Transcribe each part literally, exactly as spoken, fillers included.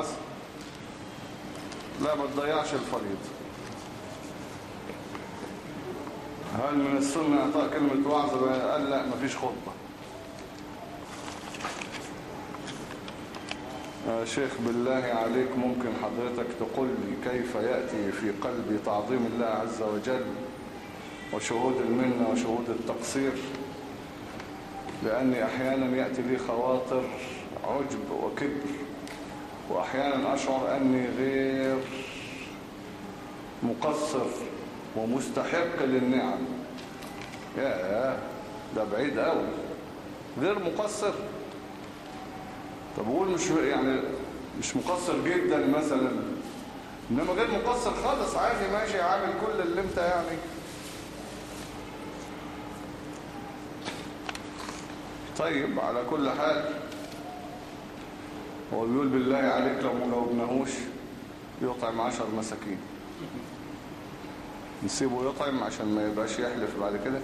حسن لا ما تضيعش الفريضة. هل من السنة اعطاء كلمة وعظ؟ قال لا مفيش خطبة. يا شيخ بالله عليك ممكن حضرتك تقول لي كيف يأتي في قلبي تعظيم الله عز وجل وشهود المنة وشهود التقصير؟ لأني أحيانا يأتي لي خواطر عجب وكبر، وأحيانا أشعر أني غير مقصر ومستحق للنعم. يا ده بعيد قوي. غير مقصر؟ طب قول مش يعني مش مقصر جدا مثلا، انما غير مقصر خالص عادي ماشي عامل كل اللي انت يعني. طيب على كل حال هو بيقول بالله عليك لو ما جاوبناهوش يطعم عشر مساكين. نسيبه يطعم عشان ما يبقاش يحلف بعد كده؟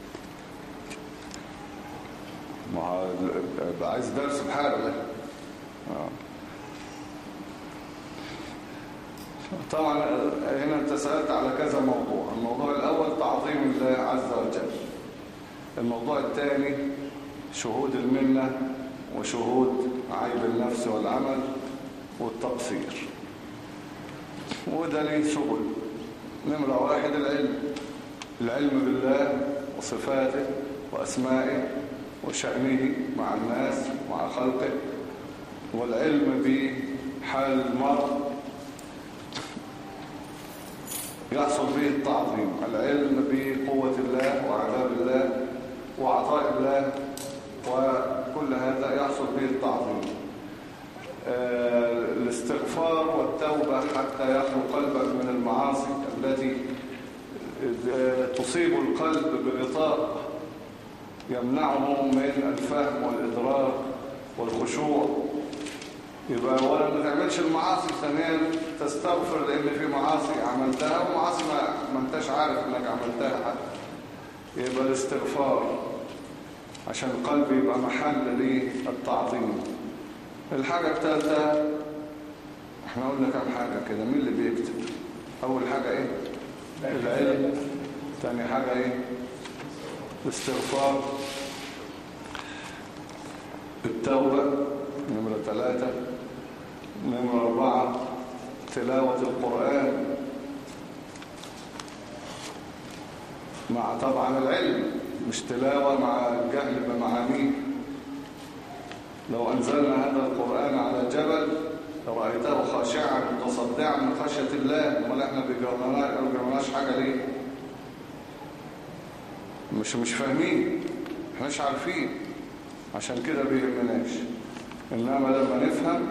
ما هو عايز درس بحاله ده. آه. طبعا هنا انت سألت على كذا موضوع. الموضوع الأول تعظيم الله عز وجل. الموضوع الثاني شهود المنة وشهود عيب النفس والعمل والتقصير، وده ليه سبل. نمرة واحد العلم، العلم بالله وصفاته وأسمائه وشأنه مع الناس مع خلقه، والعلم بحال المرء يحصل به التعظيم. العلم بقوة الله وعذاب الله وعطاء الله وكل هذا يحصل به التعظيم. آه الاستغفار والتوبة حتى يخلو قلبك من المعاصي التي آه تصيب القلب بغطاء يمنعه من الفهم والإدراك والخشوع. يبقى أولا ما تعملش المعاصي، ثانيا تستغفر لأن في معاصي عملتها ومعاصي ما انتش عارف انك عملتها حتى. يبقى الاستغفار عشان القلب يبقى محل للتعظيم. الحاجة الثالثة احنا قلنا كم حاجة كده، مين اللي بيكتب؟ أول حاجة ايه؟ العلم. ثاني حاجة ايه؟ الاستغفار. التوبة. نمرة ثلاثة. نمرة أربعة تلاوة القرآن مع طبعا العلم، مش تلاوة مع الجهل بمعانيه. لو أنزلنا هذا القرآن على جبل لرأيته خاشعا متصدعا من خشية الله، ولا احنا بيجرمناش حاجة ليه؟ مش مش فاهمين، احنا مش عارفين، عشان كده بيهمناش. إنما لما نفهم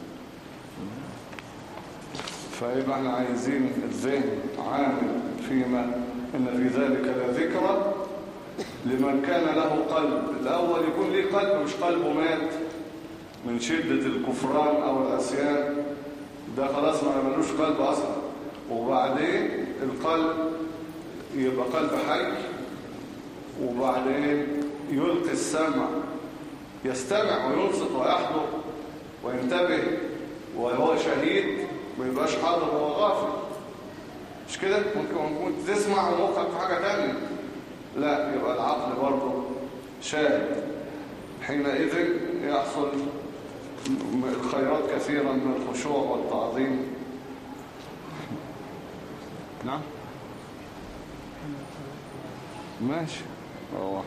فيبقى احنا عايزين الذهن عامل فيما إن في ذلك لذكرى لمن كان له قلب. الأول يكون ليه قلب، مش قلبه مات من شدة الكفران أو العصيان، ده خلاص ما ملوش قلب أصلا. وبعدين القلب يبقى قلب حي، وبعدين يلقي السمع يستمع وينصت ويحضر وينتبه وهو شهيد، ما يبقاش حاضر وهو غافل. مش كده؟ ممكن ممكن تسمع ومخك في حاجة تانية. لا، يبقى العقل برضه شاهد. حينئذ يحصل الخيرات كثيرا من الخشوع والتعظيم. نعم ماشي. أوه.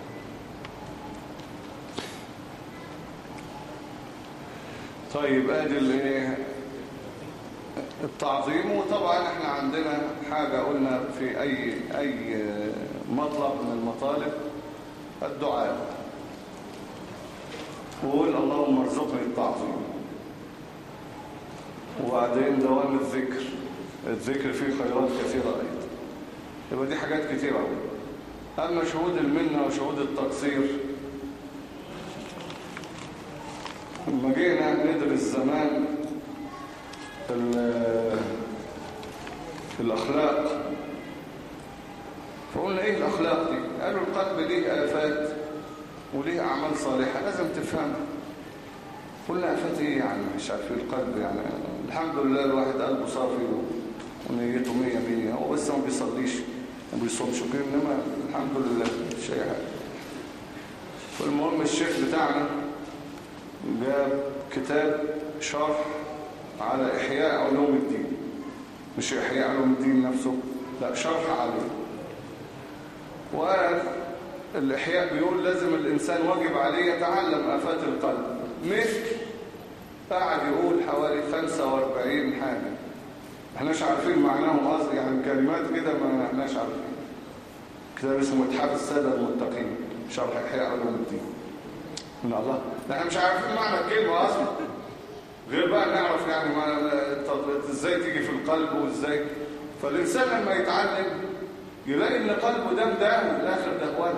طيب ادي اللي التعظيم. وطبعا احنا عندنا حاجة قلنا في اي اي مطلب من المطالب الدعاء. وقول اللهم ارزقني التعظيم. وبعدين دوام الذكر. الذكر فيه خيرات كثيرة ايضا. يبقى دي حاجات كثيرة قوي. اما شهود المنة وشهود التقصير، لما جينا ندرس زمان الأخلاق فقلنا إيه الأخلاق دي؟ قالوا القلب ليه آفات وليه أعمال صالحة لازم تفهمها. كل آفات إيه يعني؟ مش عارفين القلب يعني. الحمد لله الواحد قلبه صافي ونيته مية مية، هو بس ما بيصليش ما بيصومش كده، إنما الحمد لله مش أي حاجة. فالمهم الشيخ بتاعنا جاب كتاب شرح على إحياء علوم الدين، مش إحياء علوم الدين نفسه، لا شرح عليه. والإحياء بيقول لازم الإنسان واجب عليه يتعلم آفات القلب، مثل قاعد يقول حوالي خمسة وأربعين حاجة احناش عارفين معناهم أصلا، يعني كلمات كده ما احناش عارفين. كتاب اسمه اتحاف السادة المتقين شرح إحياء علوم الدين. من الله احنا مش عارفين معنى الكلمة أصلا، غير بقى نعرف يعني ما ازاي تيجي في القلب وازاي. فالإنسان لما يتعلم يلاقي ان قلبه ده مداوي الاخر دهوانه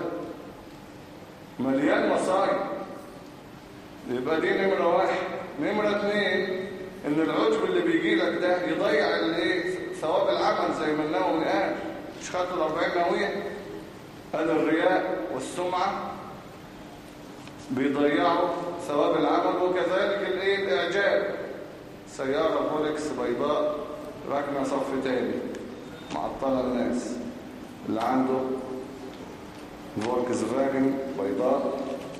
مليان مصايب. يبقى دي نمرة واحد. نمرة اتنين ان العجب اللي بيجي لك ده يضيع الايه ثواب العمل، زي ما النووي قال مش خدت الاربعين نووية، هذا الرياء والسمعة بيضيعوا ثواب العمل. وكذلك الايه الاعجاب، سيارة فولكس بيضاء راكنة صف تاني معطلة الناس، اللي عنده فولكس فاجن بيضاء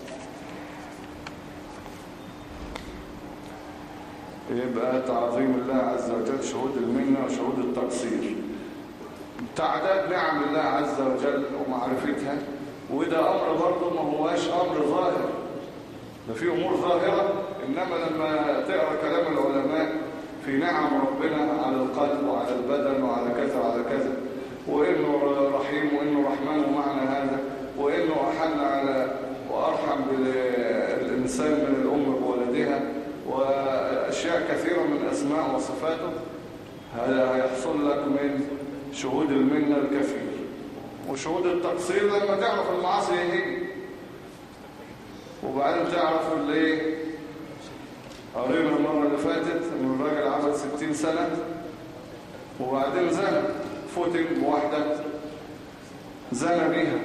يبقى تعظيم الله عز وجل شهود المنة وشهود التقصير، تعداد نعم الله عز وجل ومعرفتها. وده أمر برضه ما هواش أمر ظاهر، ده فيه أمور ظاهرة، إنما لما تقرأ كلام العلماء في نعم ربنا على القلب وعلى البدن وعلى كذا وعلى كذا، وإنه رحيم وإنه رحمن ومعنى هذا، وإنه أحن على وأرحم بالإنسان من الأم بولدها، وأشياء كثيرة من أسماء وصفاته، هذا هيحصل لك من شهود المنة الكثير. وشهود التقصير لما تعرف المعاصي هي، وبعدين تعرف اللي قرينا المرة اللي فاتت ان الراجل عمل ستين سنة وبعدين زنى، فوتن بواحدة زنى بيها،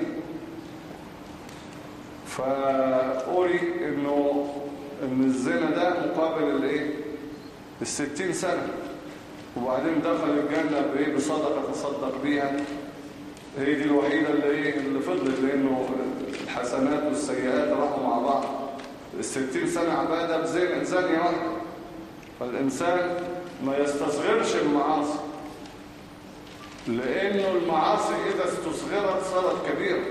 فقولي انه ان الزنا ده مقابل الايه الستين سنة، وبعدين دخل الجنة بايه بصدقة تصدق بيها. هي دي الوحيدة اللي ايه اللي فضلت، لانه الحسنات والسيئات راحوا مع بعض. الستين سنة عبادة بزين زانية واحدة. فالإنسان ما يستصغرش المعاصي، لأنه المعاصي إذا استصغرت صارت كبيرة،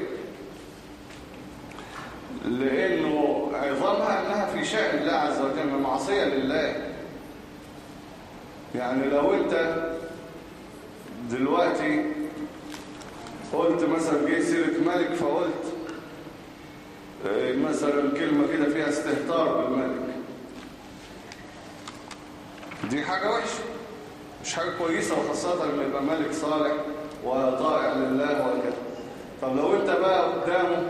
لأنه عظمها أنها في شأن الله عز وجل، معصية لله. يعني لو أنت دلوقتي قلت مثلا جه سيرة ملك، فقلت مثلا كلمة كده فيها استهتار بالملك، دي حاجة وحشة مش حاجة كويسة، وخاصة لما يبقى ملك صالح وطائع لله وكذا. طب لو انت بقى قدامه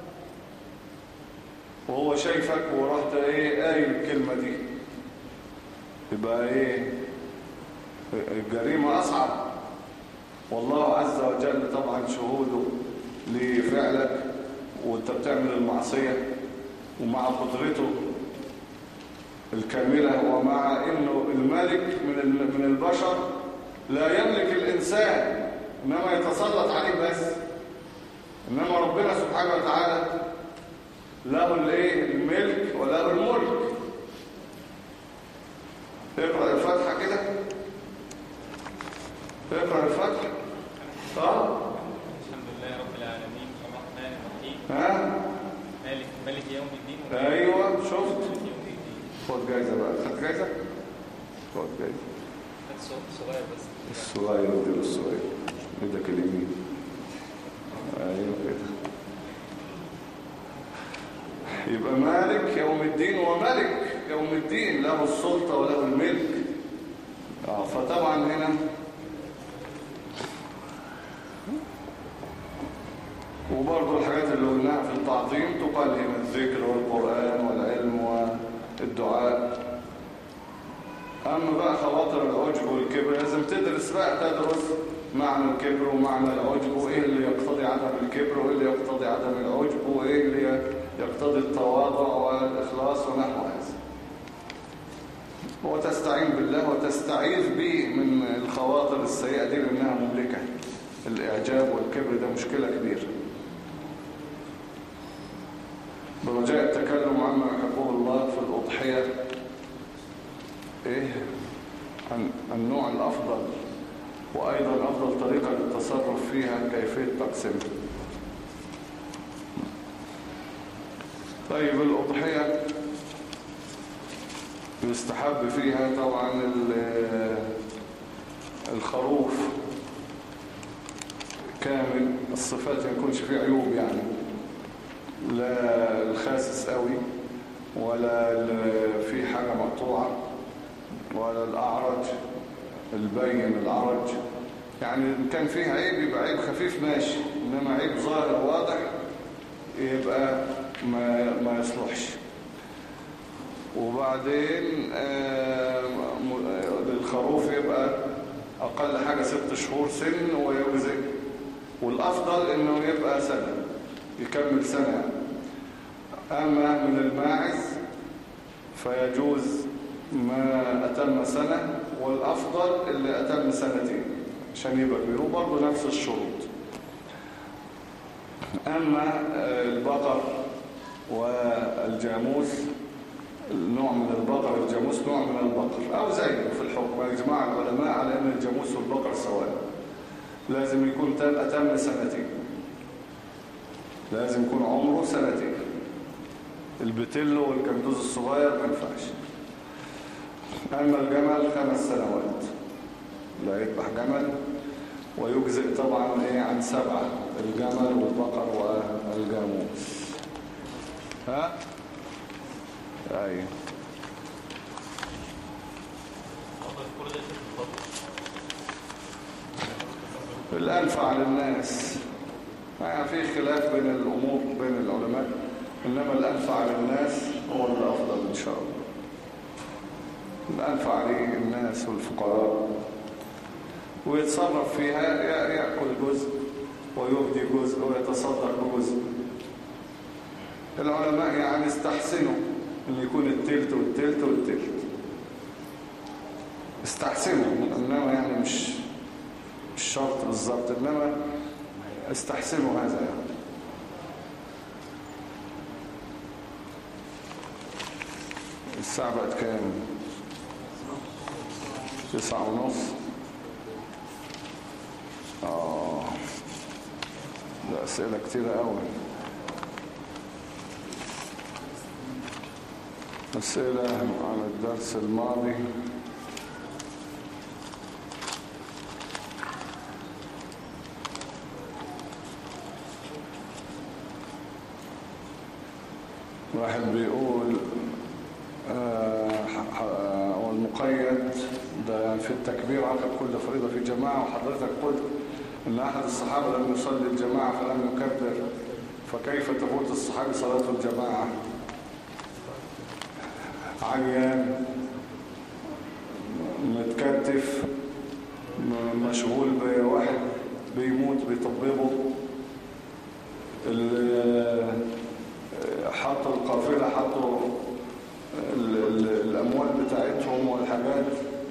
وهو شايفك ورحت ايه قايل الكلمة دي، يبقى ايه الجريمة اصعب. والله عز وجل طبعا شهوده لفعلك وانت بتعمل المعصية، ومع قدرته الكاملة، ومع انه الملك من من البشر لا يملك الانسان انما يتسلط عليه بس، انما ربنا سبحانه وتعالى له الايه الملك وله الملك. اقرأ الفاتحة كده، اقرأ الفاتحة. طب الحمد لله رب العالمين الرحمن الرحيم ها مالك مالك يوم الدين. ايوه شفت، خد جايزة بقى، خد جايزة، خد جايزة. هات صغير بس، الصغير ودير الصغير ايدك اليمين، ايوه كده. يبقى مالك يوم الدين، وملك يوم الدين له السلطة وله الملك. اه فطبعا هنا وبرضه الحاجات اللي قلناها في التعظيم تقال هنا الذكر والقرآن والعلم والدعاء. أما بقى خواطر العجب والكبر لازم تدرس بقى، تدرس معنى الكبر ومعنى العجب، وإيه اللي يقتضي عدم الكبر وإيه اللي يقتضي عدم العجب، وإيه اللي يقتضي التواضع والإخلاص ونحو هذا. وتستعين بالله وتستعيذ به من الخواطر السيئة دي لأنها مملكة. الإعجاب والكبر ده مشكلة كبيرة. برجاء التكلم عما يحبه الله في الأضحية، إيه عن النوع الأفضل، وأيضا أفضل طريقة للتصرف فيها، كيفية تقسيمها. طيب الأضحية يستحب فيها طبعا الخروف كامل الصفات، ما يكونش فيه عيوب، يعني لا الخاسس قوي ولا في حاجة مقطوعة ولا الأعرج البين العرج. يعني إن كان فيه عيب يبقى عيب خفيف ماشي، إنما عيب ظاهر واضح يبقى ما, ما يصلحش. وبعدين للخروف يبقى أقل حاجة ست شهور سن ويجزئ، والأفضل إنه يبقى سنة، يكمل سنة. أما من الماعز فيجوز ما أتم سنة، والأفضل اللي أتم سنتين عشان يبقى كبير، وبرضه نفس الشروط. أما البقر والجاموس، نوع من البقر والجاموس نوع من البقر أو زيه في الحكم، يجمع العلماء على أن الجاموس والبقر سواء، لازم يكون أتم سنتين، لازم يكون عمره سنتين. البتلو والكندوز الصغير ما ينفعش. أما الجمل خمس سنوات لا يذبح جمل، ويجزئ طبعا إيه عن سبعة، الجمل والبقر والجاموس. ها؟ أيوه. الأنفع للناس، يعني في خلاف بين الأمور بين العلماء، إنما الأنفع للناس هو الأفضل إن شاء الله. الأنفع للناس والفقراء، ويتصرف فيها، يأكل جزء ويهدي جزء ويتصدق بجزء. العلماء يعني استحسنوا أن يكون التلت والتلت والتلت، استحسنوا، إنما يعني مش مش شرط بالظبط، إنما استحسنوا هذا يعني. الساعة بقت كام؟ تسعة ونص. آه ده أسئلة كتيرة أوي، أسئلة عن الدرس الماضي. واحد بيقول آه والمقيد ده يعني في التكبير عقب كل فريضة في جماعة، وحضرتك قلت إن أحد الصحابة لم يصلي الجماعة فلم يكبر، فكيف تفوت الصحابي صلاة الجماعة؟ عيان متكتف مشغول بواحد بيموت بيطببه، حطوا القافلة، حطوا الأموال بتاعتهم والحاجات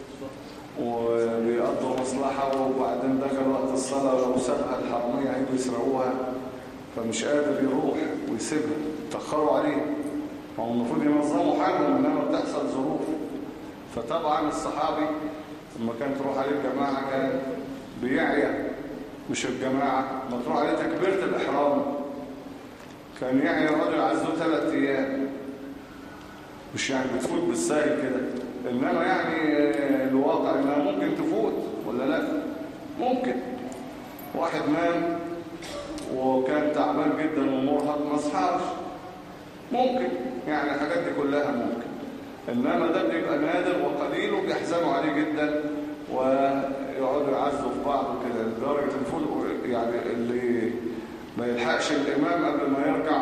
وبيقضوا مصلحة، وبعدين دخل وقت الصلاة لو سابها الحرامية هيجوا يسرقوها، فمش قادر يروح ويسيبها، تأخروا عليه. هو المفروض ينظموا حالهم، إنما بتحصل ظروف. فطبعا الصحابي لما كانت تروح عليه الجماعة كان بيعيا، مش الجماعة ما تروح عليه تكبيرة الإحرام كان يعيا، الرجل عزوه ثلاث أيام، مش يعني بتفوت بالسهل كده. إنما يعني الواقع إنها ممكن تفوت ولا لا؟ ممكن. واحد نام وكان تعبان جدا ومرهق ما صحاش، ممكن، يعني الحاجات دي كلها ممكن. إنما ده بيبقى نادر وقليل، وبيحزنوا عليه جدا ويقعدوا يعزوا في بعض كده لدرجة الفول، يعني اللي ما يلحقش الإمام قبل ما يرجع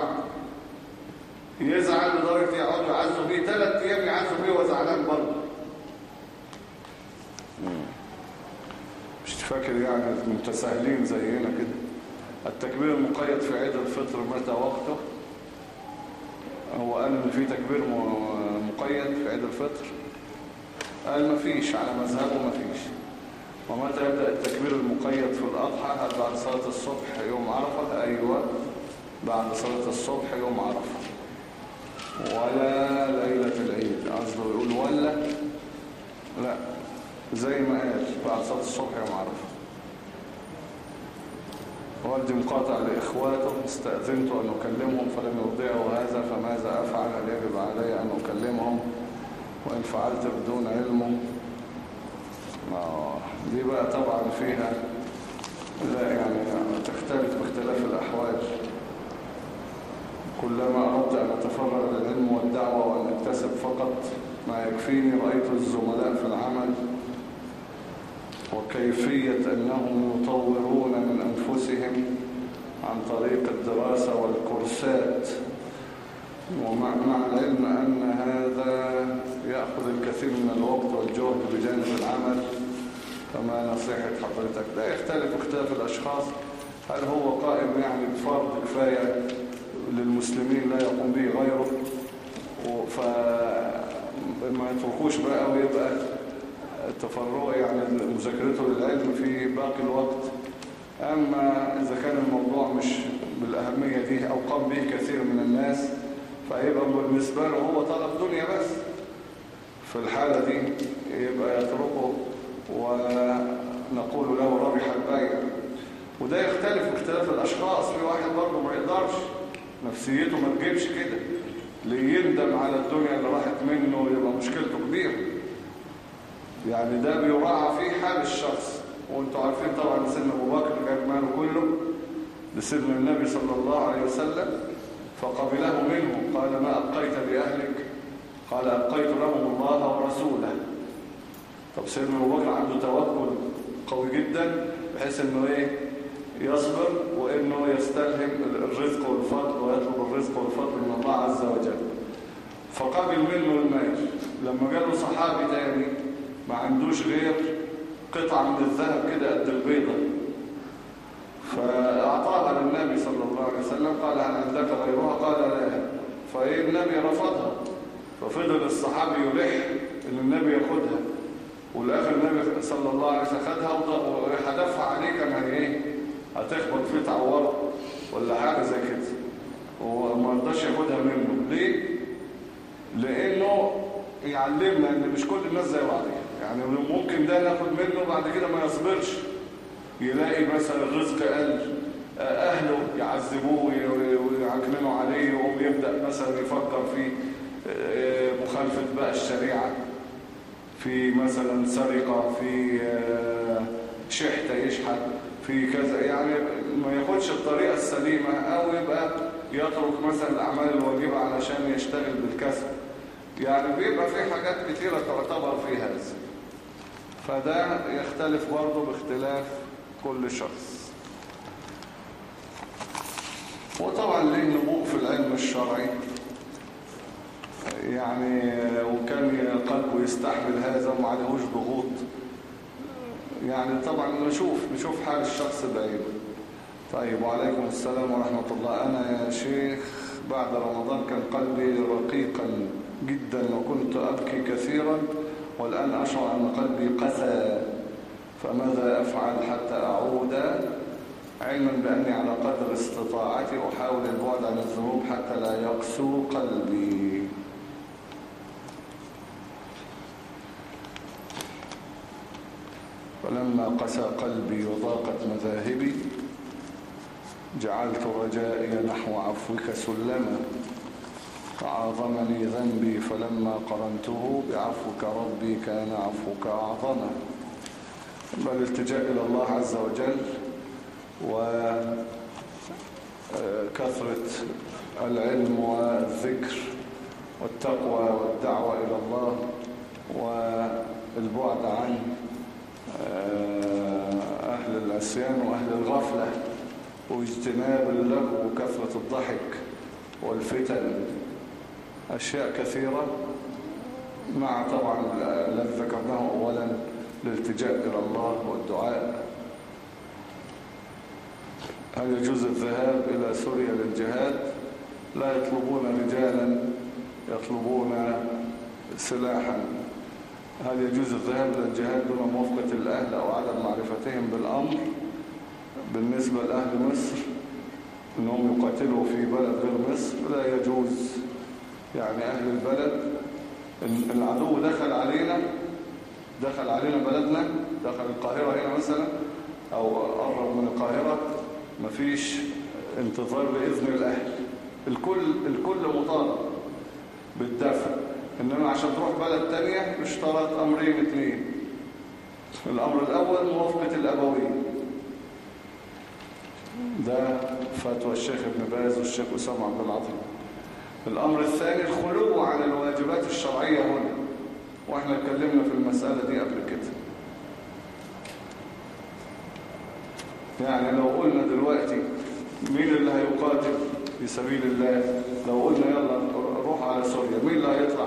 يزعل لدرجة يقعدوا يعزوا بيه ثلاث أيام، يعزوا بيه وزعلان برضه. مش فاكر يعني متساهلين زينا كده. التكبير المقيد في عيد الفطر متى وقته؟ هو قال ان في تكبير مقيد في عيد الفطر؟ قال ما فيش، على مذهبه ما فيش. ومتى يبدأ التكبير المقيد في الأضحى؟ هل بعد صلاة الصبح يوم عرفة؟ أيوة، بعد صلاة الصبح يوم عرفة، ولا ليلة العيد. قصده يقول ولا لا، زي ما قال بعد صلاة الصبح يوم عرفة. والدي مقاطع لإخواته، استأذنت أن أكلمهم فلم يرضعوا هذا، فماذا أفعل؟ هل يجب علي أن أكلمهم؟ وإن فعلت بدون علمه؟ آه دي بقى طبعا فيها لا يعني تختلف باختلاف الأحوال. كلما أردت أن أتفرغ للعلم والدعوة وأن أكتسب فقط ما يكفيني، رأيت الزملاء في العمل وكيفية أنهم يطورون من أنفسهم عن طريق الدراسة والكورسات، ومع العلم أن هذا يأخذ الكثير من الوقت والجهد بجانب العمل. فما نصيحة حضرتك؟ ده يختلف اختلاف الأشخاص. هل هو قائم يعني بفرض كفاية للمسلمين لا يقوم به غيره، فما يتركوش بقى ويبقى تفرغ يعني مذاكرته للعلم في باقي الوقت؟ أما إذا كان الموضوع مش بالأهمية دي أو قام به كثير من الناس، فيبقى بالنسبة له هو طلب دنيا بس. في الحالة دي يبقى يتركه ونقول له ربح البيع. وده يختلف باختلاف الأشخاص. في واحد برضه ما يقدرش، نفسيته ما تجيبش كده، اللي يندم على الدنيا اللي راحت منه يبقى مشكلته كبيرة. يعني ده بيراعى فيه حال الشخص. وانتوا عارفين طبعا سن أبو بكر كان ماله كله لسن النبي صلى الله عليه وسلم، فقبله منه. قال ما أبقيت لأهلك؟ قال أبقيت لهم الله ورسوله. طب سيدنا أبو بكر عنده توكل قوي جدا بحيث انه ايه يصبر، وانه يستلهم الرزق والفضل ويطلب الرزق والفضل من الله عز وجل. فقبل منه المال. لما جاله صحابي تاني ما عندوش غير قطعة من الذهب كده قد البيضة، فأعطاها للنبي صلى الله عليه وسلم. قال هل عندك غيرها؟ قال لا. فالنبي رفضها، ففضل الصحابي يلح ان النبي ياخدها، والاخر النبي صلى الله عليه وسلم خدها وحدفها عليه. كان ايه هتخبط فيه تعور ولا حاجه زي كده، وما رضاش ياخدها منه. ليه؟ لانه يعلمنا ان مش كل الناس زي بعضها. يعني ممكن ده ناخد منه بعد كده ما يصبرش، يلاقي مثلا الرزق قل، اهله يعذبوه ويعكننوا عليه، وهم يبدا مثلا يفكر في مخالفه بقى الشريعه، في مثلا سرقة، في شحتة يشحت، في كذا، يعني ما ياخدش الطريقة السليمة، أو يبقى يترك مثلا الأعمال الواجبة علشان يشتغل بالكسب. يعني بيبقى في حاجات كتيرة تعتبر في هذا. فده يختلف برضه باختلاف كل شخص. وطبعا ليه نبوء في العلم الشرعي، يعني وكان قلبه يستحمل هذا وما عليهوش ضغوط. يعني طبعا نشوف نشوف حال الشخص بعينه. طيب، وعليكم السلام ورحمة الله. أنا يا شيخ بعد رمضان كان قلبي رقيقا جدا وكنت أبكي كثيرا، والآن أشعر أن قلبي قسى، فماذا أفعل حتى أعود؟ علما بأني على قدر استطاعتي أحاول البعد عن الذنوب حتى لا يقسو قلبي. فلما قسى قلبي وضاقت مذاهبي جعلت رجائي نحو عفوك سلما، فعاظمني ذنبي فلما قرنته بعفوك ربي كان عفوك أعظما. فالالتجاء إلى الله عز وجل وكثرة العلم والذكر والتقوى والدعوة إلى الله والبعد عن أهل العصيان وأهل الغفلة واجتناب اللهو وكثرة الضحك والفتن، أشياء كثيرة، مع طبعا الذي ذكرناه أولا الالتجاء إلى الله والدعاء. هل يجوز الذهاب إلى سوريا للجهاد؟ لا يطلبون رجالا، يطلبون سلاحا. هل يجوز الذهاب للجهاد دون موافقة الأهل أو عدم معرفتهم بالأمر؟ بالنسبة لأهل مصر أنهم يقاتلوا في بلد غير مصر لا يجوز. يعني أهل البلد العدو دخل علينا دخل علينا بلدنا، دخل القاهرة هنا مثلا أو قرب من القاهرة، مفيش انتظار بإذن الأهل، الكل الكل مطالب بالدفع. إنما عشان تروح بلد تانية يشترط أمرين اثنين. الأمر الأول موافقة الأبوين، ده فتوى الشيخ ابن باز والشيخ أسامة عبد العظيم. الأمر الثاني الخلو عن الواجبات الشرعية هنا، وإحنا اتكلمنا في المسألة دي قبل كده. يعني لو قلنا دلوقتي مين اللي هيقاتل في سبيل الله، لو قلنا يلا روح على سوريا، مين اللي هيطلع؟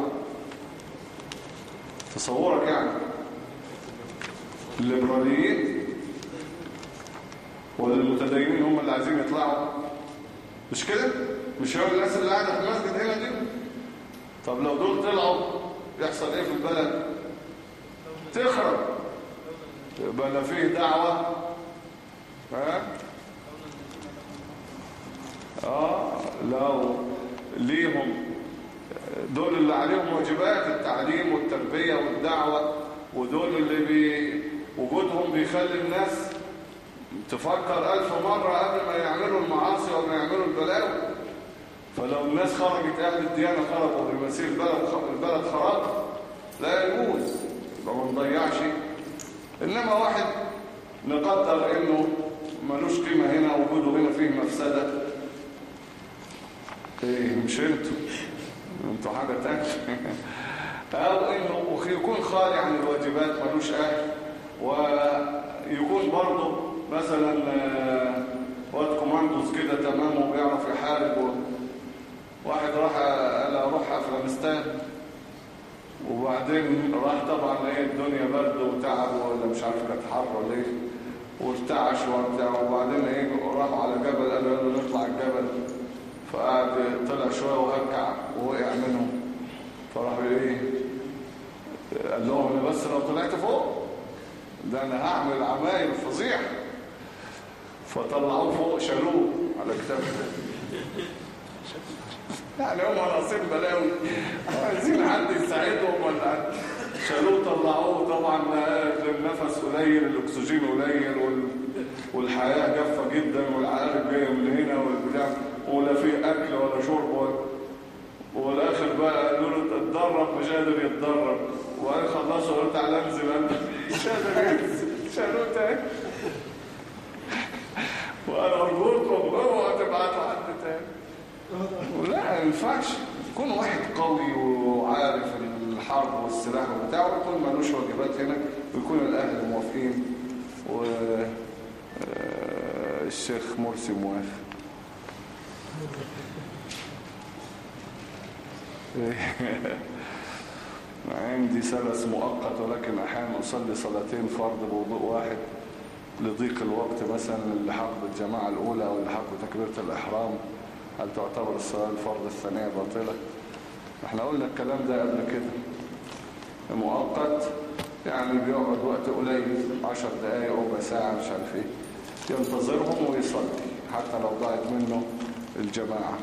تصورك يعني الليبراليين ولا المتدينين هم اللي عايزين يطلعوا؟ مش كده؟ مش هو الناس اللي قاعدة في المسجد هنا دي؟ طب لو دول طلعوا يحصل ايه في البلد؟ تخرب، يبقى لا فيه دعوة. ها؟ اه لو ليهم دول اللي عليهم واجبات التعليم والتربية والدعوة، ودول اللي بي وجودهم بيخلي الناس تفكر ألف مرة قبل ما يعملوا المعاصي وما يعملوا البلاوي. فلو الناس خرجت أهل الديانة خرجوا بمسير البلد البلد خراب لا يجوز، يبقى ما نضيعش. إنما واحد نقدر إنه ملوش قيمة هنا، وجوده هنا فيه مفسدة، إيه مش انتوا انتوا حاجة تانية. أو إنه يكون خالي عن الواجبات ملوش أهل، ويكون برضه مثلا واد كوماندوز كده تمام وبيعرف يحارب. واحد راح قال اروح افغانستان، وبعدين راح طبعا ايه الدنيا برد وتعب ولا مش عارف كانت حر ولا ايه، وارتعش وبتاع، وبعدين ايه راحوا على جبل، قالوا له نطلع الجبل، فقعد طلع شويه وهكع ووقع منهم. فراح ايه قال لهم انا بس لو طلعت فوق ده انا هعمل عمايل فظيع. فطلعوه فوق شالوه على كتافه. يعني هم ناقصين بلاوي، عايزين حد يساعدهم ولا شالوه طلعوه. طبعا النفس قليل، الاكسجين قليل، والحياه جافه جدا، والعقارب جايه من هنا والبتاع، ولا في اكل ولا شرب. والاخر بقى قالوا له اتدرب، مش قادر يتدرب، وقال خلصوا قلت تعالى انزل انت، مش قادر ينزل، شالوه تاني. وانا ارجوكم اوعوا تبعتوا حد تاني. لا ما ينفعش يكون واحد قوي وعارف الحرب والسلاح وبتاعه، ويكون مالوش واجبات هنا، ويكون الاهل موافقين والشيخ مرسي موافق. عندي سلس مؤقت، ولكن احيانا اصلي صلاتين فرض بوضوء واحد لضيق الوقت، مثلا اللي حق الجماعة الأولى أو اللي حق تكبيرة الإحرام، هل تعتبر الصلاة الفرض الثانية باطلة؟ احنا قلنا الكلام ده قبل كده. مؤقت يعني بيقعد وقت قليل، عشر دقايق ربع ساعة مش عارف ايه، ينتظرهم ويصلي حتى لو ضاعت منه الجماعة،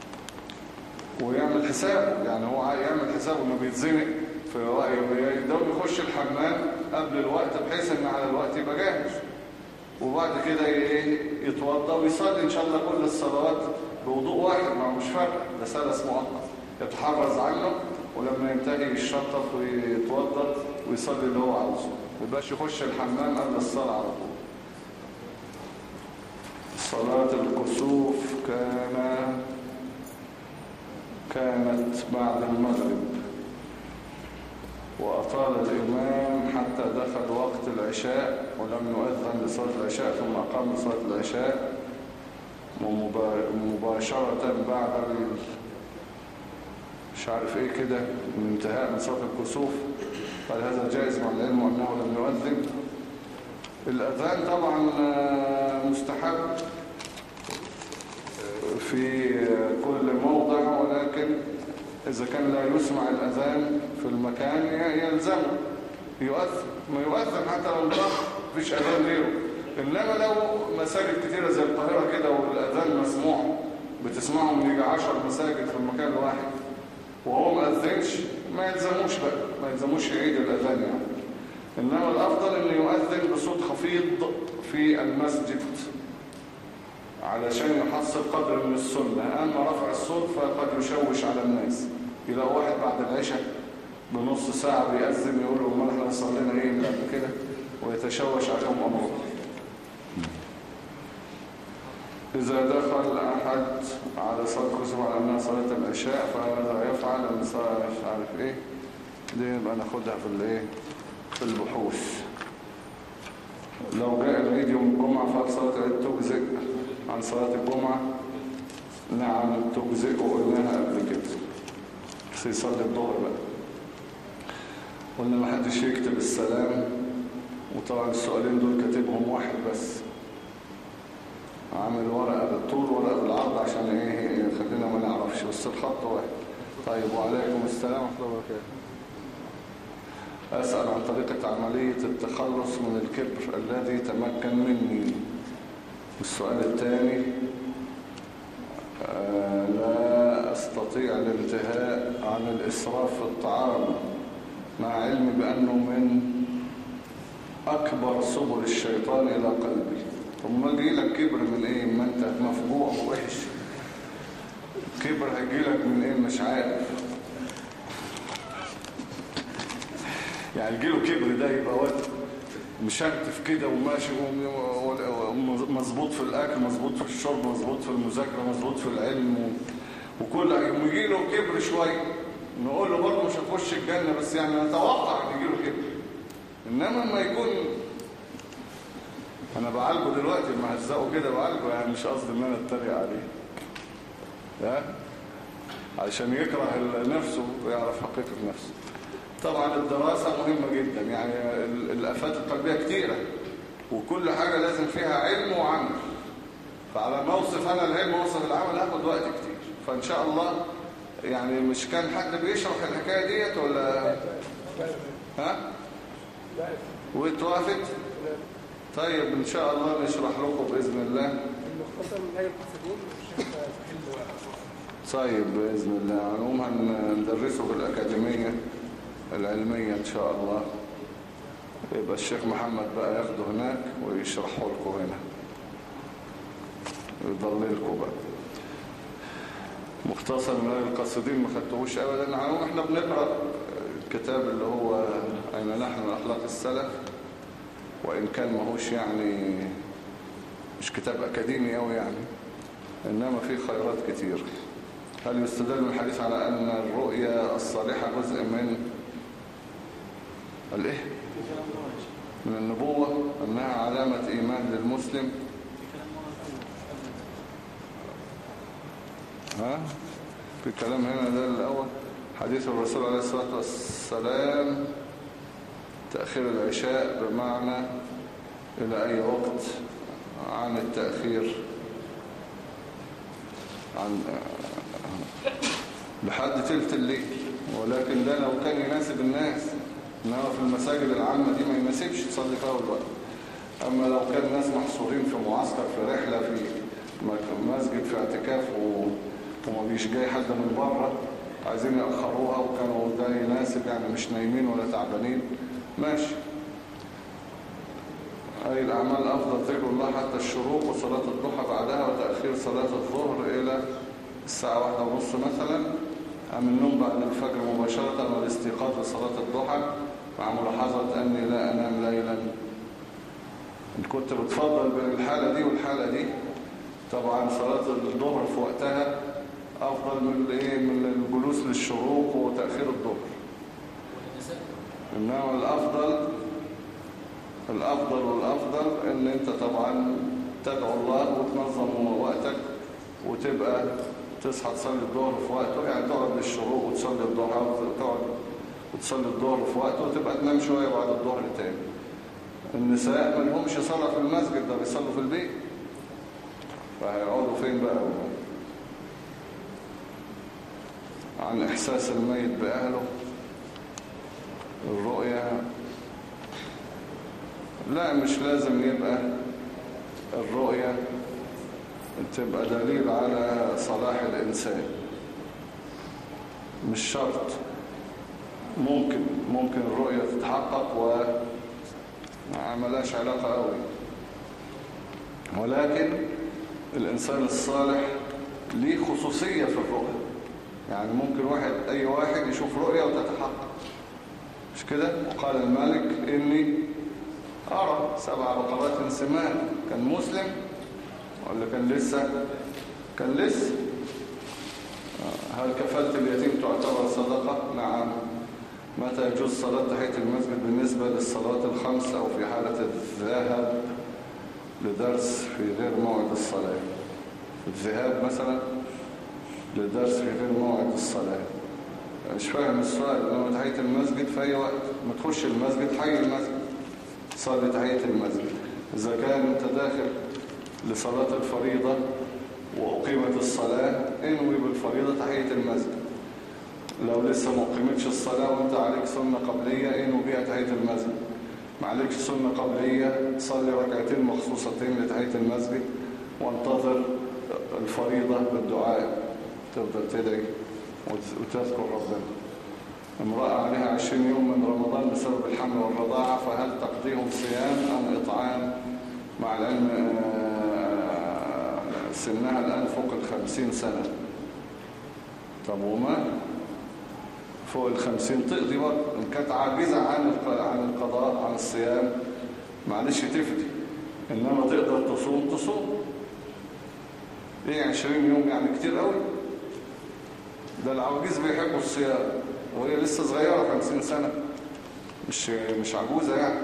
ويعمل حسابه. يعني هو يعمل حسابه انه بيتزنق في رأيه، ده بيخش الحمام قبل الوقت بحيث ان على الوقت يبقى جاهز، وبعد كده يتوضا ويصلي ان شاء الله كل الصلوات بوضوء واحد. ما مش فرق، ده سلس مؤقت يتحرز عنه، ولما ينتهي يشطف ويتوضا ويصلي اللي هو عاوزه، ما يبقاش يخش الحمام قبل الصلاه على طول. صلاه الكسوف كان كانت بعد المغرب، وأطال الإمام حتى دخل وقت العشاء ولم يؤذن لصلاة العشاء، ثم أقام صلاة العشاء مباشرة بعد مش عارف ايه كده من انتهاء من صلاة الكسوف. قال هذا جائز مع العلم أنه لم يؤذن. الأذان طبعا مستحب في كل موضع، ولكن إذا كان لا يسمع الأذان في المكان يلزمه. يؤذن، ما يؤذن حتى لو البحر مفيش أذان غيره. إنما لو مساجد كتيرة زي القاهرة كده والأذان مسموع بتسمعه من يجي عشر مساجد في المكان الواحد وهو ما أذنش، ما يلزموش بقى، ما يلزموش يعيد الأذان يعني. إنما الأفضل إنه يؤذن بصوت خفيض في المسجد علشان يحصل قدر من السنة. أما رفع الصوت فقد يشوش على الناس. يلاقوا واحد بعد العشاء بنص ساعة بيأذن يقول له ما احنا صلينا ايه من قبل كده، ويتشوش عليهم أمره. إذا دخل أحد على صلاة كسب على أنها صلاة العشاء فهذا يفعل المساء مش عارف إيه، دي نبقى ناخدها في الإيه في البحوث. لو جاء العيد يوم الجمعة فهل صلاة العيد تجزئ عن صلاة الجمعة؟ نعم تجزئ، وقلناها قبل كده، بس يصلي الظهر بقى. قلنا ما حدش يكتب السلام، وطبعا السؤالين دول كاتبهم واحد بس، عامل ورقة بالطول ورقة بالعرض عشان ايه خلينا ما نعرفش، بس الخط واحد. طيب وعليكم السلام ورحمة الله وبركاته. أسأل عن طريقة عملية التخلص من الكبر الذي تمكن مني. السؤال الثاني، آه لا أستطيع الانتهاء عن الإسراف في الطعام مع علمي بأنه من أكبر سبل الشيطان إلى قلبي. طب ما يجيلك كبر من إيه؟ ما أنت مفجوع ووحش. كبر هيجيلك من إيه؟ مش عارف. يعني يجيله كبر ده يبقى وقت مشنتف كده وماشي مظبوط في الأكل، مظبوط في الشرب، مظبوط في المذاكرة، مظبوط في العلم، وكل يجيله كبر شوية نقول له برضه مش هتخش الجنة، بس يعني نتوقع ان يجيله كبر. انما لما يكون انا بعالجه دلوقتي لما هزقه كده بعالجه، يعني مش قصدي ان انا اتريق عليه، ها علشان يكره نفسه ويعرف حقيقة نفسه. طبعا الدراسة مهمة جدا، يعني الآفات القلبية كتيرة وكل حاجة لازم فيها علم وعمل، فعلى ما اوصف انا العلم واوصف العمل هاخد وقت كتير. فان شاء الله يعني مش كان حد بيشرح الحكاية ديت ولا ها واتوافت؟ طيب ان شاء الله نشرح لكم بإذن الله. المختصر من هاي القصدين الشيخ طيب بإذن الله. عنهم هندرسه في الأكاديمية العلمية إن شاء الله. يبقى الشيخ محمد بقى ياخده هناك ويشرحه لكم هنا، يضللكم بقى. مختصر من القصدين ما خدتوش أبدا. عنهم احنا بنقرأ الكتاب اللي هو أين نحن من أخلاق السلف، وإن كان ماهوش يعني مش كتاب أكاديمي أوي يعني، إنما فيه خيرات كتير. هل يستدل من الحديث على أن الرؤيا الصالحة جزء من الإيه؟ من النبوة، أنها علامة إيمان للمسلم؟ ها؟ في كلام هنا ده الأول. حديث الرسول عليه الصلاة والسلام تأخير العشاء بمعنى إلى أي وقت عن التأخير عن لحد تلت الليل، ولكن ده لو كان يناسب الناس، إنما في المساجد العامة دي ما يناسبش تصلي فيها الوقت. أما لو كان الناس محصورين في معسكر في رحلة في مسجد في اعتكاف وما بيش جاي حد من بره عايزين يأخروها وكانوا ده يناسب، يعني مش نايمين ولا تعبانين، ماشي. أي الأعمال أفضل ذكر الله حتى الشروق وصلاة الضحى بعدها، وتأخير صلاة الظهر إلى الساعة واحدة ونص مثلا، أم النوم بعد الفجر مباشرة والاستيقاظ لصلاة الضحى، مع ملاحظة أني لا أنام ليلا. إن كنت بتفضل بين الحالة دي والحالة دي، طبعا صلاة الظهر في وقتها أفضل من الإيه من الجلوس للشروق وتأخير الظهر. إنما الأفضل الأفضل والأفضل إن أنت طبعا تدعو الله وتنظم وقتك وتبقى تصحى تصلي الظهر في وقته، يعني تقعد للشروق وتصلي الضحى وتقعد وتصلي الظهر في وقته، وتبقى تنام شوية بعد الظهر تاني. النساء ما لهمش صلاة في المسجد، ده بيصلوا في البيت، فهيقعدوا فين بقى؟ عن إحساس الميت بأهله. الرؤيا لا مش لازم يبقى الرؤية تبقى دليل على صلاح الإنسان، مش شرط. ممكن ممكن الرؤية تتحقق ومعملاش علاقة قوي، ولكن الإنسان الصالح ليه خصوصية في الرؤية. يعني ممكن واحد أي واحد يشوف رؤية وتتحقق، مش كده؟ وقال الملك إني أرى سبع بقرات سمان. كان مسلم ولا كان لسه؟ كان لسه. هل كفالة اليتيم تعتبر صدقة؟ نعم. متى يجوز صلاة تحية المسجد بالنسبة للصلاة الخمس أو في حالة الذهاب لدرس في غير موعد الصلاة؟ الذهاب مثلا لدرس في غير موعد الصلاة، مش فاهم السؤال. لما تحية المسجد في أي وقت ما تخش المسجد حي المسجد صلي تحية المسجد. إذا كان أنت داخل لصلاة الفريضة وأقيمت الصلاة انوي بالفريضة تحية المسجد. لو لسه ما أقيمتش الصلاة وأنت عليك سنة قبلية انوي بيها تحية المسجد. ما عليكش سنة قبلية صلي ركعتين مخصوصتين لتحية المسجد وانتظر الفريضة بالدعاء، تفضل تدعي وتذكر ربنا. امرأة عليها عشرين يوم من رمضان بسبب الحمل والرضاعة، فهل تقضيهم صيام أم إطعام؟ مع العلم سنها الآن فوق الخمسين سنة. طب وما فوق الخمسين تقضي برضه. إن كانت عاجزة عن عن القضاء عن الصيام معلش تفدي، إنما تقدر تصوم تصوم. ايه عشرين يوم يعني كتير قوي؟ ده العواجيز بيحبوا الصيام وهي لسه صغيرة خمسين سنة، مش مش عجوزة يعني.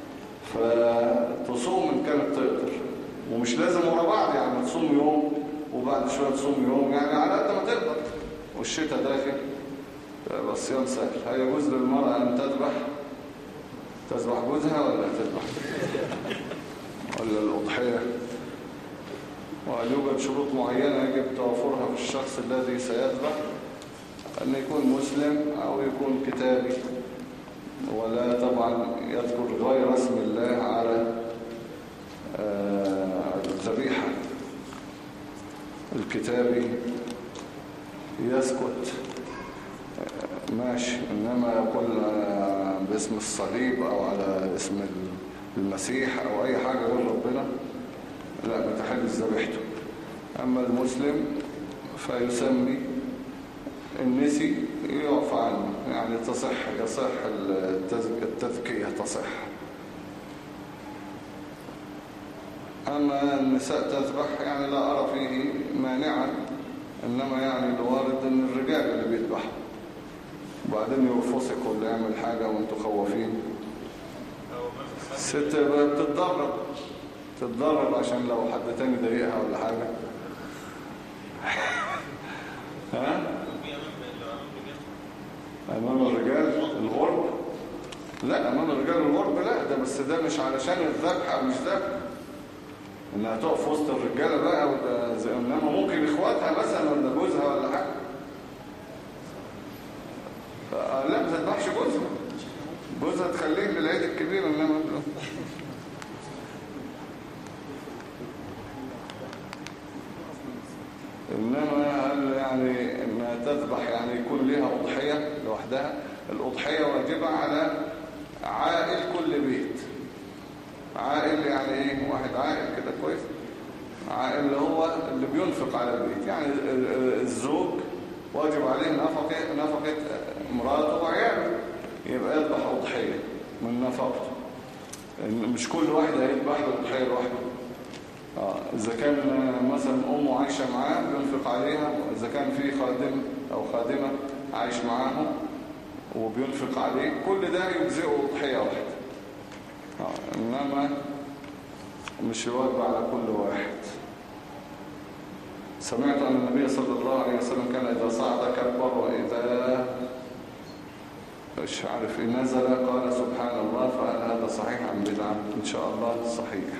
فتصوم إن كانت تقدر، ومش لازم ورا بعض يعني تصوم يوم وبعد شوية تصوم يوم، يعني على قد ما تقدر. والشتاء داخل يبقى الصيام سهل. هل يجوز للمرأة أن تذبح تذبح جوزها ولا تذبح ولا الأضحية؟ وهل يوجد شروط معينة يجب توفرها في الشخص الذي سيذبح؟ أن يكون مسلم أو يكون كتابي، ولا طبعا يذكر غير اسم الله على الذبيحة. الكتابي يسكت ماشي، إنما يقول باسم الصليب أو على اسم المسيح أو أي حاجة غير ربنا لا ما تحلش ذبيحته. أما المسلم فيسمي النسي يعفى عنه، يعني تصح يصح التذكية تصح. أما النساء تذبح يعني لا أرى فيه مانعا، إنما يعني الوارد أن الرجال اللي بيذبحوا وبعدين يرفصك ولا يعمل حاجة وانتوا خوافين. الست بتتضرب تتضرب عشان لو حد تاني ضايقها ولا حاجة. ها؟ أمام الرجال الغرب؟ لا أمام الرجال الغرب لا، ده بس ده مش علشان الذبح أو مش ذبح إنها تقف وسط الرجالة بقى، وده إنما ممكن إخواتها مثلا ولا جوزها ولا حاجة. لا ما تذبحش جوزها، جوزها تخليه للعيد الكبير. إنما إنما هل يعني ما تذبح يعني يكون لها أضحية لوحدها؟ الأضحية واجبة على عائل كل بيت. عائل يعني إيه؟ واحد عائل كده كويس. عائل اللي هو اللي بينفق على البيت، يعني الزوج واجب عليه نفقة نفقة مراته وعياله، يبقى يذبح أضحية من نفقته. مش كل واحد هيذبح له أضحية لوحده. آه. إذا كان مثلا أمه عايشة معاه بينفق عليها، إذا كان في خادم أو خادمة عايش معاه وبينفق عليه، كل ده يجزئه أضحية واحدة. آه. إنما مش واجب على كل واحد. سمعت أن النبي صلى الله عليه وسلم كان إذا صعد كبر، وإذا مش عارف إيه نزل قال سبحان الله. فهل هذا صحيح أم بدعة؟ إن شاء الله صحيح.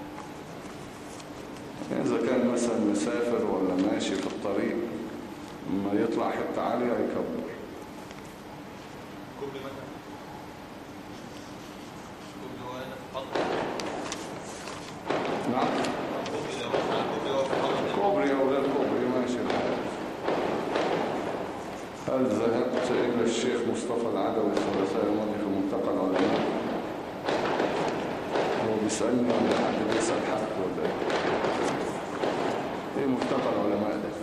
إذا كان مثلا مسافر ولا ماشي في الطريق ما يطلع حتة عالية يكبر. كوبي مثلا كوبي هو هنا في نعم كوبري أو غير كوبري ماشي الحال. هل ذهبت إلى الشيخ مصطفى العدوي الثلاثاء الماضي في ملتقى العلماء؟ هو بيسألني ولا حد بيسأل حد ولا ايه؟ ايه ملتقى العلماء ده؟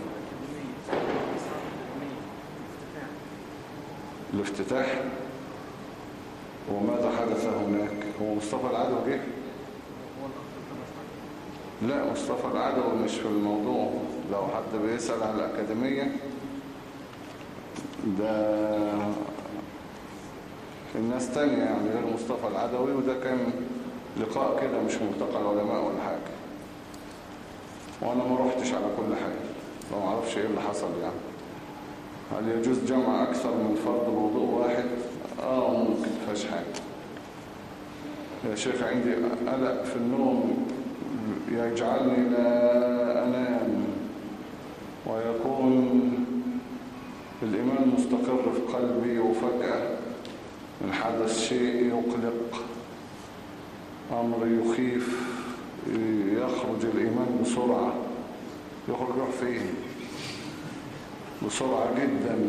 الافتتاح. وماذا حدث هناك؟ هو مصطفى العدوي جه؟ لا مصطفى العدوي مش في الموضوع. لو حد بيسأل عن الأكاديمية ده الناس تانية يعني غير مصطفى العدوي، وده كان لقاء كده مش ملتقى العلماء ولا حاجة. وانا ما روحتش على كل حاجة، ما معرفش ايه اللي حصل يعني. هل يجوز جمع اكثر من فرض بوضوء واحد؟ اه ممكن، فاش حاجة. يا شيخ عندي قلق في النوم يجعلني لا انام، ويكون الإيمان مستقر في قلبي، وفجأة من حدث شيء يقلق، أمر يخيف، يخرج الإيمان بسرعة. يخرج يروح فين؟ بسرعة جدا.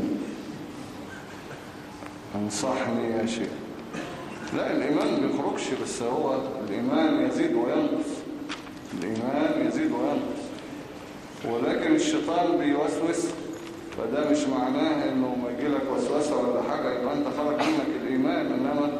انصحني يا شيخ. لا الإيمان بيخرجش، بس هو الإيمان يزيد وينقص. الإيمان يزيد وينقص، ولكن الشيطان بيوسوس. فده مش معناه انه ما يجيلك وسوسه ولا حاجه يبقى انت خرج منك الايمان، انما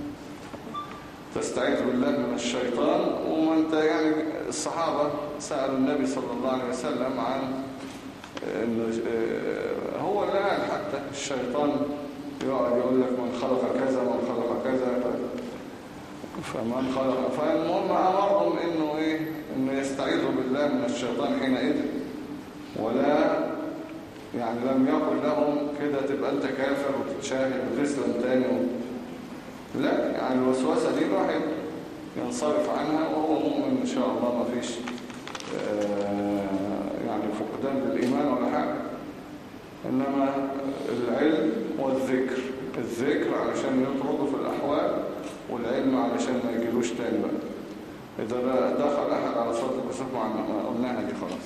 تستعيذ بالله من الشيطان. وما انت يعني الصحابه سالوا النبي صلى الله عليه وسلم عن انه هو اللي قال حتى الشيطان يقعد يقول لك من خلق كذا من خلق كذا، فمن خلق. فالمهم امرهم انه ايه، انه يستعيذوا بالله من الشيطان حينئذ، ولا يعني لم يقل لهم كده تبقى انت كافر وتتشاهد وتسلم تاني و... لا يعني الوسوسة دي الواحد ينصرف عنها وهو مؤمن ان شاء الله، ما فيش آه يعني فقدان للإيمان ولا حاجة. انما العلم والذكر، الذكر علشان يطرده في الأحوال، والعلم علشان ما يجيلوش تاني بقى. إذا دخل أحد على صلاة الكسوف ما قلناها دي خلاص.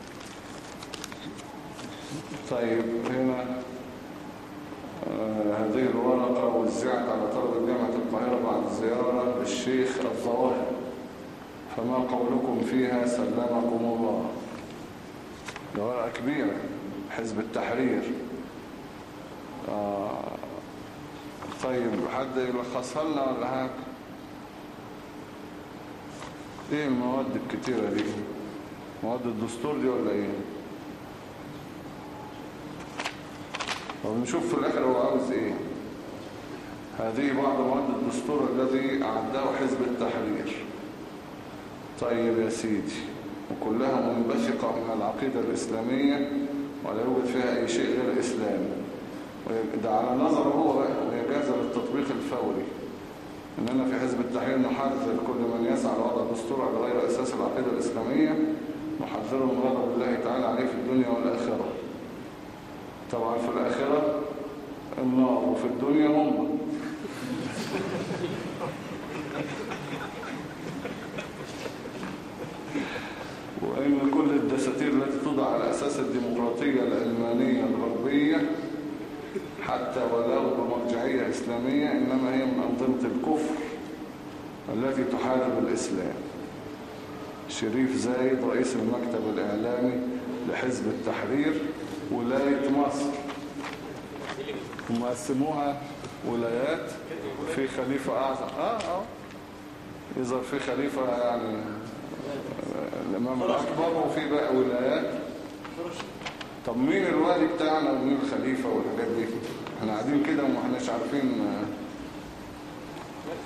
طيب هنا آه هذه الورقة وزعت على طلبة جامعة القاهرة بعد زيارة للشيخ الظواهر، فما قولكم فيها سلمكم الله؟ ده ورقة كبيرة، حزب التحرير. آه طيب حد يلخصها لنا ولا حاجة؟ ايه المواد الكتيرة دي؟ مواد الدستور دي ولا ايه؟ ونشوف في الآخر هو عاوز ايه. هذه بعض مواد الدستور الذي أعده حزب التحرير. طيب يا سيدي، وكلها منبثقة من العقيدة الإسلامية ولا يوجد فيها أي شيء غير إسلام. ده على نظره هو بقى، ويجاز للتطبيق الفوري. إننا في حزب التحرير نحذر كل من يسعى لوضع الدستور على غير أساس العقيدة الإسلامية، نحذره من غضب الله تعالى عليه في الدنيا والآخرة. طبعا في الآخرة النار، وفي الدنيا هم. وإن كل الدساتير التي توضع على أساس الديمقراطية العلمانية الغربية حتى ولو بمرجعية إسلامية إنما هي من أنظمة الكفر التي تحارب الإسلام. شريف زايد رئيس المكتب الإعلامي لحزب التحرير ولاية مصر. هم قسموها ولايات، في خليفة أعظم اه اه يظهر في خليفة يعني الإمام الأكبر، وفي بقى ولايات. طب مين الوالي بتاعنا ومين الخليفة والحاجات دي؟ احنا قاعدين كده وما احناش عارفين